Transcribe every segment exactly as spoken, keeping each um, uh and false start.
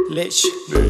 Lich,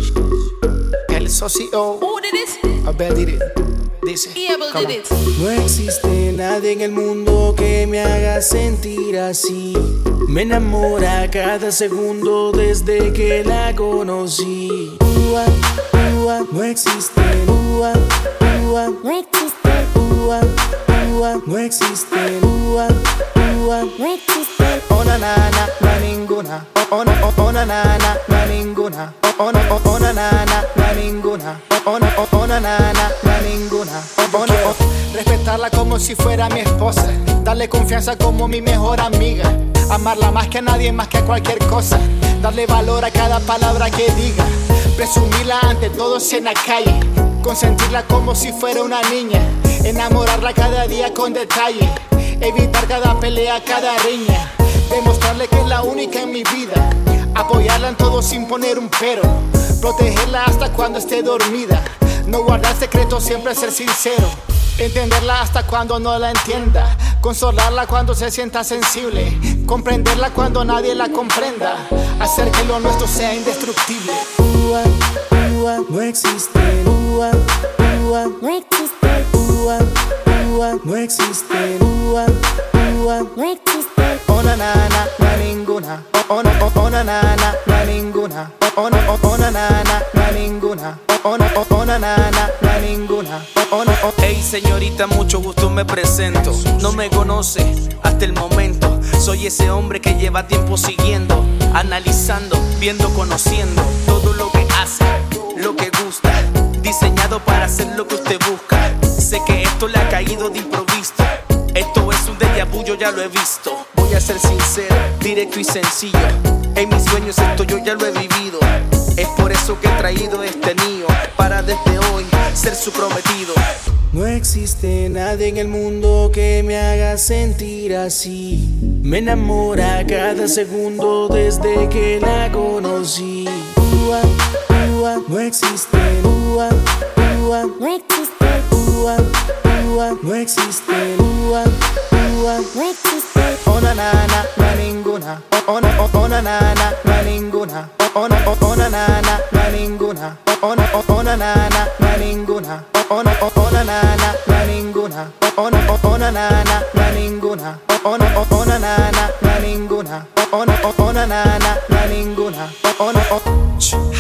el socio, Who did it? Abel did it. Dice, Yeah, Abel come did on. it. No existe nadie en el mundo que me haga sentir así. Me enamora cada segundo desde que la conocí. Ua, ua, no existe. Ua, ua, no existe. Ua, ua, no existe. Ua, ua, no existe. Oh na na na, no hay ninguna. Oh no, oh, oh na na na, no hay ninguna. Oh no, oh, oh na na na, no hay ninguna. Oh no, oh, oh na na na, no hay ninguna. Oh no, oh. Respetarla como si fuera mi esposa, darle confianza como mi mejor amiga, amarla más que a nadie, más que a cualquier cosa, darle valor a cada palabra que diga, presumirla ante todos en la calle, consentirla como si fuera una niña, enamorarla cada día con detalle, evitar cada pelea, cada riña, demostrarle que es la única en mi vida, apoyarla en todo sin poner un pero, protegerla hasta cuando esté dormida, no guardar secretos, siempre ser sincero, entenderla hasta cuando no la entienda, consolarla cuando se sienta sensible, comprenderla cuando nadie la comprenda, hacer que lo nuestro sea indestructible. Ua, ua, no existe. Ua, ua, no existe. Ua, ua, no existe. Ua, ua, no existe. Oh na na na, no hay ninguna. Oh no, oh, oh na na na, no hay ninguna. Oh no, oh, oh na na na, no hay ninguna. Oh no, oh, oh na na na, no hay ninguna. Oh no, oh. Hey señorita, mucho gusto, me presento. No me conoce hasta el momento. Soy ese hombre que lleva tiempo siguiendo, analizando, viendo, conociendo todo lo que hace, lo que gusta, diseñado para hacer lo que usted busca. Sé que esto le ha caído de improviso. Esto es un déjà vu, yo ya lo he visto. Voy a ser sincero, directo y sencillo. En mis sueños esto yo ya lo he vivido. Es por eso que he traído este niño, para desde hoy ser su prometido. No existe nadie en el mundo que me haga sentir así. Me enamora cada segundo desde que la conocí. Ua, ua, no existe. Ua, ua, no existe. Ua, ua, no existe. Ua, ua, no existe. Oh na na na, no hay ninguna. Oh no, oh, oh na na na, no hay ninguna. Oh no, oh, oh na na na, no hay ninguna. Oh no, oh, oh na na na, no hay ninguna. Oh no, oh, oh na na na, no hay ninguna. Oh no, oh, oh na na na, no hay ninguna. Oh no, oh, oh na na na, no hay ninguna. Oh no, oh, oh na na na, no hay ninguna. Oh no, oh.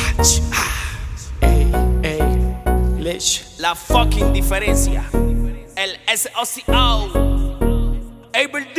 Ey, ey, Lich. La fucking diferencia. El S O C O. Abel